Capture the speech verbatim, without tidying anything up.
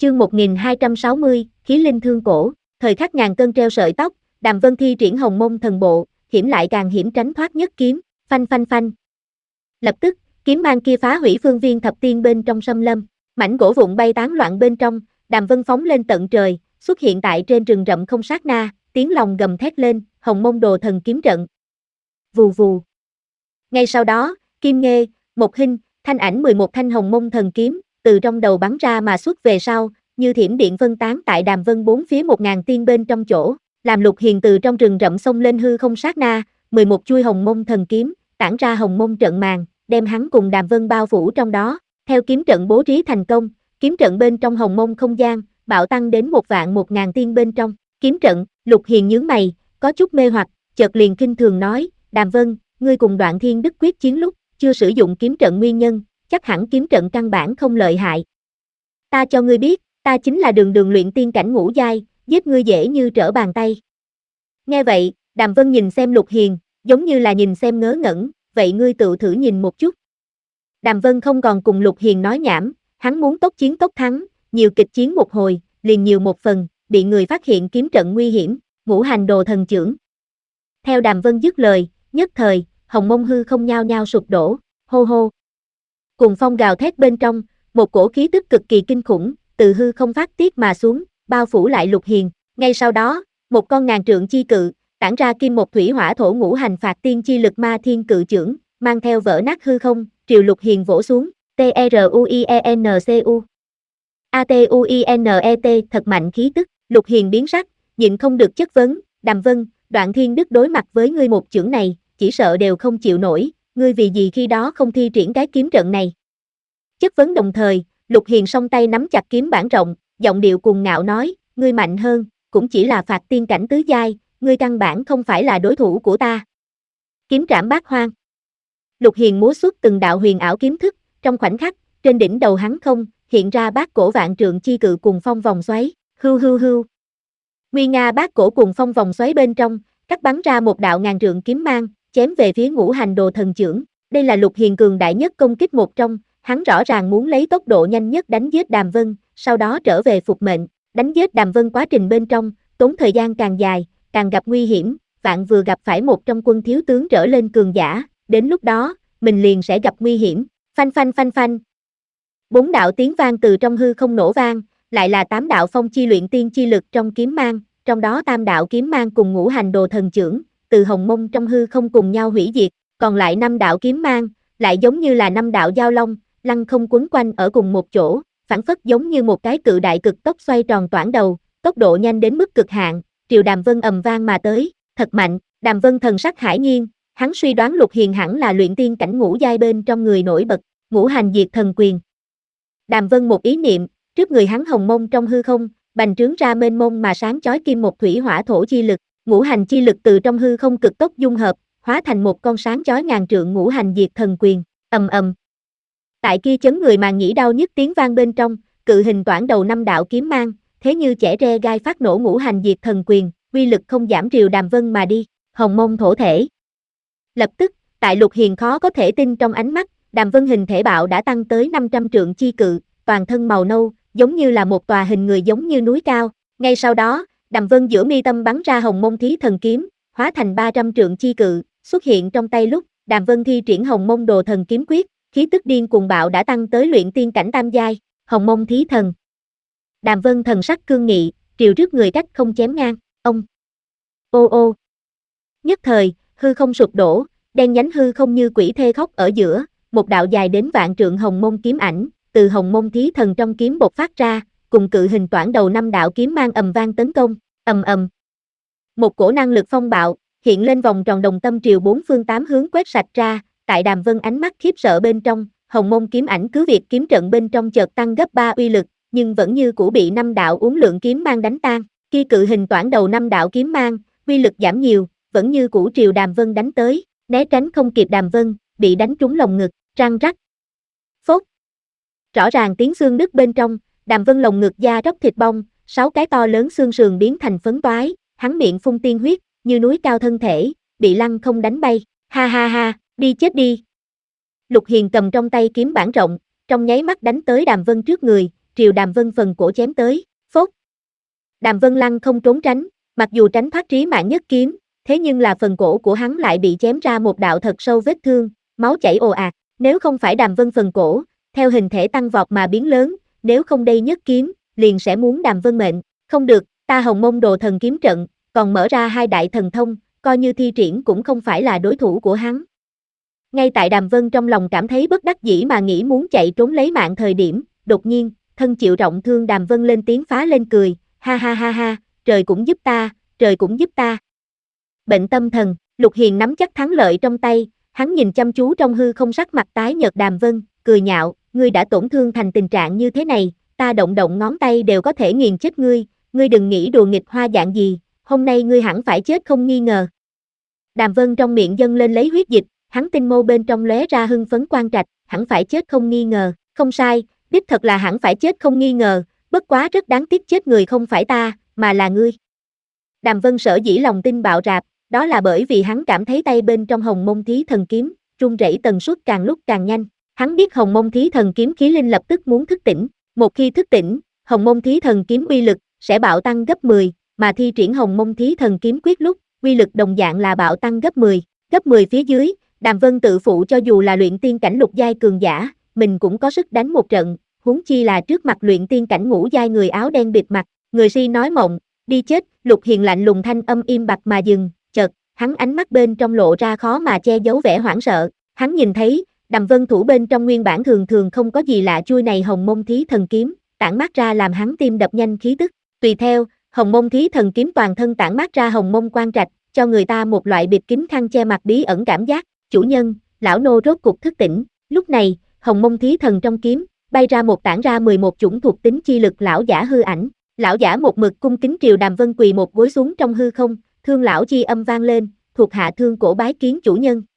Chương một nghìn hai trăm sáu mươi, Khí linh thương cổ, thời khắc ngàn cân treo sợi tóc, Đàm Vân thi triển Hồng Mông thần bộ, hiểm lại càng hiểm tránh thoát nhất kiếm, phanh phanh phanh. Lập tức, kiếm mang kia phá hủy phương viên thập tiên bên trong xâm lâm, mảnh gỗ vụn bay tán loạn bên trong, Đàm Vân phóng lên tận trời, xuất hiện tại trên rừng rậm không sát na, tiếng lòng gầm thét lên, Hồng Mông đồ thần kiếm trận. Vù vù. Ngay sau đó, Kim Nghê, Một Hinh, Thanh ảnh mười một thanh Hồng Mông thần kiếm, từ trong đầu bắn ra mà xuất về sau, như thiểm điện phân tán tại Đàm Vân bốn phía một ngàn tiên bên trong chỗ, làm Lục Hiền từ trong rừng rậm xông lên hư không sát na, mười một chuôi Hồng Mông thần kiếm, tản ra Hồng Mông trận màn, đem hắn cùng Đàm Vân bao phủ trong đó. Theo kiếm trận bố trí thành công, kiếm trận bên trong Hồng Mông không gian, bạo tăng đến một vạn một ngàn tiên bên trong. Kiếm trận, Lục Hiền nhướng mày, có chút mê hoặc, chợt liền kinh thường nói, Đàm Vân, ngươi cùng Đoạn Thiên Đức quyết chiến lúc, chưa sử dụng kiếm trận nguyên nhân, chắc hẳn kiếm trận căn bản không lợi hại. Ta cho ngươi biết, ta chính là đường đường luyện tiên cảnh ngũ giai, giết ngươi dễ như trở bàn tay. Nghe vậy, Đàm Vân nhìn xem Lục Hiền, giống như là nhìn xem ngớ ngẩn, vậy ngươi tự thử nhìn một chút. Đàm Vân không còn cùng Lục Hiền nói nhảm, hắn muốn tốc chiến tốc thắng, nhiều kịch chiến một hồi, liền nhiều một phần, bị người phát hiện kiếm trận nguy hiểm, ngũ hành đồ thần chưởng. Theo Đàm Vân dứt lời, nhất thời, Hồng Mông hư không nhao nhao sụp đổ, hô hô. Cùng phong gào thét bên trong, một cổ khí tức cực kỳ kinh khủng, từ hư không phát tiết mà xuống, bao phủ lại Lục Hiền. Ngay sau đó, một con ngàn trượng chi cự, tản ra kim một thủy hỏa thổ ngũ hành phạt tiên chi lực ma thiên cự chưởng, mang theo vỡ nát hư không, triều Lục Hiền vỗ xuống, T R U I E N C U. A T U I N E T thật mạnh khí tức, Lục Hiền biến sắc, nhịn không được chất vấn, Đàm Vân, Đoạn Thiên Đức đối mặt với ngươi một chưởng này, chỉ sợ đều không chịu nổi, ngươi vì gì khi đó không thi triển cái kiếm trận này. Chất vấn đồng thời, Lục Hiền song tay nắm chặt kiếm bản rộng, giọng điệu cuồng ngạo nói, ngươi mạnh hơn, cũng chỉ là phạt tiên cảnh tứ giai, ngươi căn bản không phải là đối thủ của ta. Kiếm trảm bát hoang. Lục Hiền múa xuất từng đạo huyền ảo kiếm thức, trong khoảnh khắc, trên đỉnh đầu hắn không, hiện ra bát cổ vạn trượng chi cự cùng phong vòng xoáy, hưu hưu hưu. Nguy nga bát cổ cùng phong vòng xoáy bên trong, cắt bắn ra một đạo ngàn trượng kiếm mang, chém về phía ngũ hành đồ thần chưởng. Đây là Lục Hiền cường đại nhất công kích một trong, hắn rõ ràng muốn lấy tốc độ nhanh nhất đánh giết Đàm Vân, sau đó trở về phục mệnh. Đánh giết Đàm Vân quá trình bên trong, tốn thời gian càng dài, càng gặp nguy hiểm, vạn vừa gặp phải một trong quân thiếu tướng trở lên cường giả, đến lúc đó, mình liền sẽ gặp nguy hiểm. Phanh phanh phanh phanh. Bốn đạo tiếng vang từ trong hư không nổ vang, lại là tám đạo phong chi luyện tiên chi lực trong kiếm mang, trong đó tam đạo kiếm mang cùng ngũ hành đồ thần chưởng, từ Hồng Mông trong hư không cùng nhau hủy diệt, còn lại năm đạo kiếm mang, lại giống như là năm đạo giao long, lăng không quấn quanh ở cùng một chỗ, phản phất giống như một cái cự đại cực tốc xoay tròn toản đầu, tốc độ nhanh đến mức cực hạn, triều Đàm Vân ầm vang mà tới, thật mạnh. Đàm Vân thần sắc hải nhiên, hắn suy đoán Lục Hiền hẳn là luyện tiên cảnh ngũ giai bên trong người nổi bật, ngũ hành diệt thần quyền. Đàm Vân một ý niệm, trước người hắn Hồng Mông trong hư không, bành trướng ra mênh mông mà sáng chói kim một thủy hỏa thổ chi lực, ngũ hành chi lực từ trong hư không cực tốc dung hợp, hóa thành một con sáng chói ngàn trượng ngũ hành diệt thần quyền, ầm ầm. Tại kia chấn người màng nhĩ đau nhức tiếng vang bên trong, cự hình toản đầu năm đạo kiếm mang, thế như chẻ re gai phát nổ ngũ hành diệt thần quyền, uy lực không giảm triều Đàm Vân mà đi, Hồng Mông thổ thể. Lập tức, tại Lục Hiền khó có thể tin trong ánh mắt, Đàm Vân hình thể bạo đã tăng tới năm trăm trượng chi cự, toàn thân màu nâu, giống như là một tòa hình người giống như núi cao. Ngay sau đó, Đàm Vân giữa mi tâm bắn ra Hồng Mông thí thần kiếm, hóa thành ba trăm trượng chi cự, xuất hiện trong tay lúc, Đàm Vân thi triển Hồng Mông đồ thần kiếm quyết, khí tức điên cuồng bạo đã tăng tới luyện tiên cảnh tam giai, Hồng Mông thí thần. Đàm Vân thần sắc cương nghị, triều trước người cách không chém ngang, ông. Ô ô. Nhất thời, hư không sụp đổ, đen nhánh hư không như quỷ thê khóc ở giữa, một đạo dài đến vạn trượng Hồng Mông kiếm ảnh, từ Hồng Mông thí thần trong kiếm bộc phát ra, cùng cự hình toản đầu năm đạo kiếm mang ầm vang tấn công, ầm ầm. Một cổ năng lực phong bạo, hiện lên vòng tròn đồng tâm triều bốn phương tám hướng quét sạch ra, tại Đàm Vân ánh mắt khiếp sợ bên trong, Hồng Mông kiếm ảnh cứ việc kiếm trận bên trong chợt tăng gấp ba uy lực, nhưng vẫn như cũ bị năm đạo uốn lượn kiếm mang đánh tan, kia cự hình toản đầu năm đạo kiếm mang, uy lực giảm nhiều, vẫn như cũ triều Đàm Vân đánh tới, né tránh không kịp Đàm Vân, bị đánh trúng lồng ngực, răng rắc. Phốt. Rõ ràng tiếng xương đứt bên trong, Đàm Vân lồng ngực da róc thịt bong, sáu cái to lớn xương sườn biến thành phấn toái, hắn miệng phun tiên huyết, như núi cao thân thể, bị lăng không đánh bay, ha ha ha, đi chết đi. Lục Hiền cầm trong tay kiếm bản rộng, trong nháy mắt đánh tới Đàm Vân trước người, triều Đàm Vân phần cổ chém tới, phốt. Đàm Vân Lăng không trốn tránh, mặc dù tránh thoát trí mạng nhất kiếm, thế nhưng là phần cổ của hắn lại bị chém ra một đạo thật sâu vết thương, máu chảy ồ ạt, nếu không phải Đàm Vân phần cổ, theo hình thể tăng vọt mà biến lớn, nếu không đây nhất kiếm, liền sẽ muốn Đàm Vân mệnh, không được, ta Hồng Mông Đồ Thần kiếm trận, còn mở ra hai đại thần thông, coi như thi triển cũng không phải là đối thủ của hắn. Ngay tại Đàm Vân trong lòng cảm thấy bất đắc dĩ mà nghĩ muốn chạy trốn lấy mạng thời điểm, đột nhiên, thân chịu trọng thương Đàm Vân lên tiếng phá lên cười, ha ha ha ha, trời cũng giúp ta, trời cũng giúp ta. Bệnh tâm thần, Lục Hiền nắm chắc thắng lợi trong tay, hắn nhìn chăm chú trong hư không sắc mặt tái nhợt Đàm Vân, cười nhạo, ngươi đã tổn thương thành tình trạng như thế này, ta động động ngón tay đều có thể nghiền chết ngươi, ngươi đừng nghĩ đùa nghịch hoa dạng gì, hôm nay ngươi hẳn phải chết không nghi ngờ. Đàm Vân trong miệng dâng lên lấy huyết dịch, hắn tinh mâu bên trong lóe ra hưng phấn quang trạch, hẳn phải chết không nghi ngờ, không sai, đích thật là hẳn phải chết không nghi ngờ, bất quá rất đáng tiếc chết người không phải ta, mà là ngươi. Đàm Vân sở dĩ lòng tin bạo rạp, đó là bởi vì hắn cảm thấy tay bên trong Hồng Mông Thí Thần kiếm, rung rẩy tần suất càng lúc càng nhanh, hắn biết Hồng Mông Thí Thần kiếm khí linh lập tức muốn thức tỉnh, một khi thức tỉnh, Hồng Mông Thí Thần kiếm uy lực sẽ bạo tăng gấp mười, mà thi triển Hồng Mông Thí Thần kiếm quyết lúc, uy lực đồng dạng là bạo tăng gấp mười, gấp mười phía dưới, Đàm Vân tự phụ cho dù là luyện tiên cảnh lục giai cường giả, mình cũng có sức đánh một trận, huống chi là trước mặt luyện tiên cảnh ngũ giai người áo đen bịt mặt, người si nói mộng, đi chết, Lục Hiền lạnh lùng thanh âm im bặt mà dừng, chợt, hắn ánh mắt bên trong lộ ra khó mà che giấu vẻ hoảng sợ, hắn nhìn thấy, Đàm Vân thủ bên trong nguyên bản thường thường không có gì lạ chui này Hồng Mông Thí Thần kiếm, tản mát ra làm hắn tim đập nhanh khí tức, tùy theo, Hồng Mông Thí Thần kiếm toàn thân tản mát ra hồng mông quang trạch, cho người ta một loại bịt kín khăn che mặt bí ẩn cảm giác, chủ nhân, lão nô rốt cục thức tỉnh, lúc này, Hồng Mông Thí Thần trong kiếm, bay ra một tản ra mười một chủng thuộc tính chi lực lão giả hư ảnh, lão giả một mực cung kính triều Đàm Vân quỳ một gối xuống trong hư không, thương lão chi âm vang lên, thuộc hạ thương cổ bái kiến chủ nhân.